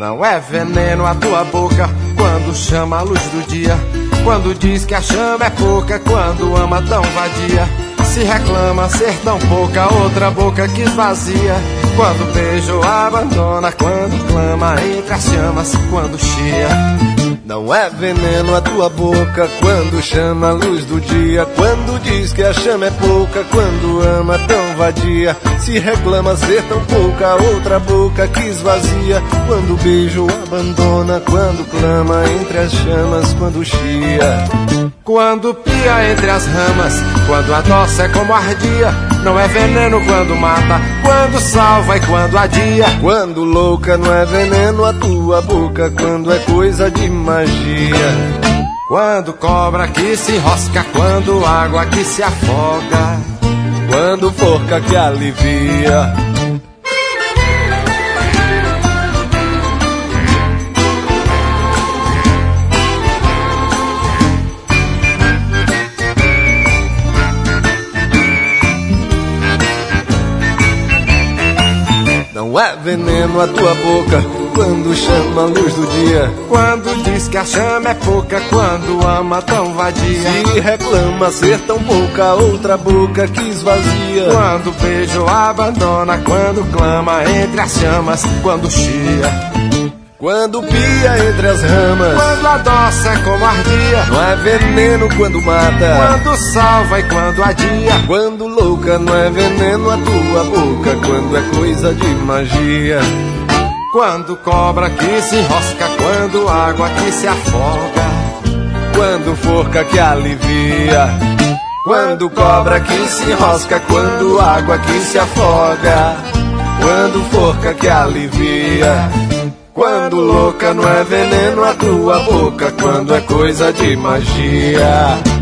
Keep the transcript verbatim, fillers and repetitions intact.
Não é veneno a tua boca quando chama a luz do dia, quando diz que a chama é pouca, quando ama tão vadia. Se reclama ser tão pouca, outra boca que esvazia, quando beija ou abandona, quando clama entre as chamas, quando chia. Não é veneno a tua boca quando chama a luz do dia, quando diz que a chama é pouca, quando ama tão vadia. Se reclama ser tão pouca, outra boca que esvazia, quando beija ou abandona, quando clama entre as chamas, quando chia. Quando pia entre as ramas, quando adoça é como ardia. Não é veneno quando mata, quando salva e quando adia. Quando louca não é veneno a tua boca, quando é coisa de magia. Quando cobra que se enrosca, quando água que se afoga, quando forca que alivia. Não é veneno a tua boca quando chama a luz do dia, quando diz que a chama é pouca, quando ama tão vadia. Se reclama ser tão pouca, outra boca que esvazia, quando beija ou abandona, quando clama entre as chamas, quando chia. Quando pia entre as ramas, quando adoça é como ardia. Não é veneno quando mata, quando salva e quando adia. Quando louca não é veneno a tua boca, quando é coisa de magia. Quando cobra que se enrosca, quando água que se afoga, quando forca que alivia. Quando cobra que se enrosca, quando água que se afoga, quando forca que alivia. Quando louca não é veneno a tua boca, quando é coisa de magia.